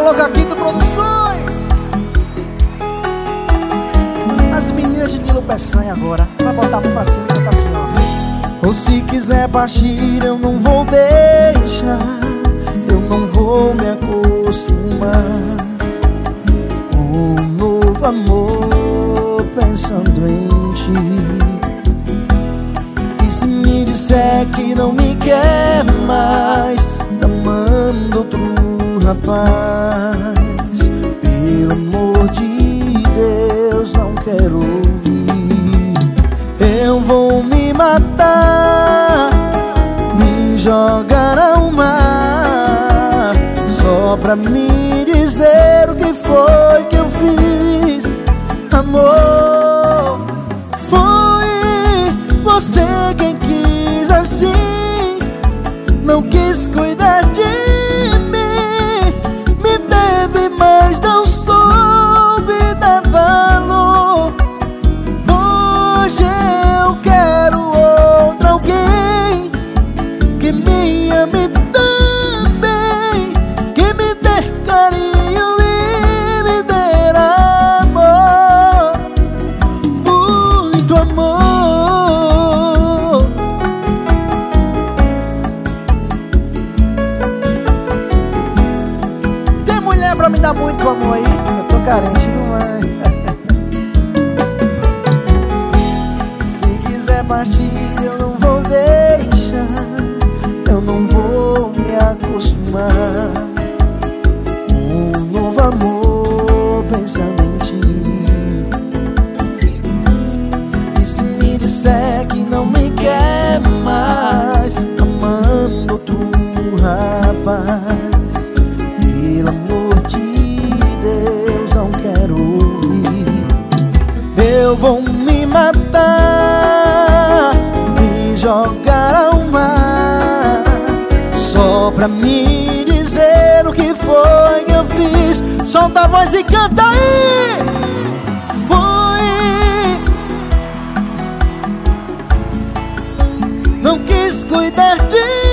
Alô, Caquito Produções. As meninas de Nilo Peçanha agora. Vai botar a mão pra cima e cantar assim, ó. Ou se quiser partir, eu não vou deixar. Eu não vou me acostumar com um novo amor pensando em ti. E se me disser que não me quer mais, tá amando outro rapaz, pelo amor de Deus, não quero ouvir. Eu vou me matar, me jogar ao mar, só pra me dizer o que foi que eu fiz. Amor, foi você quem quis assim, não quis cuidar de mim, me teve, mas não soube dar valor. Hoje eu quero outro alguém que me ame também, que me dê carinho e me dê amor, muito amor. Tem mulher pra me dar muito amor aí? Eu tô carente, não é? Se quiser partir, eu não vou deixar. Eu não vou me acostumar com um novo amor pensando em ti. E se me disser que não me quer mais, amando outro rapaz, pelo amor de Deus, não quero ouvir. Eu vou me matar, me jogar ao mar, só pra me dizer o que foi que eu fiz. Solta a voz e canta aí! Foi, não quis cuidar de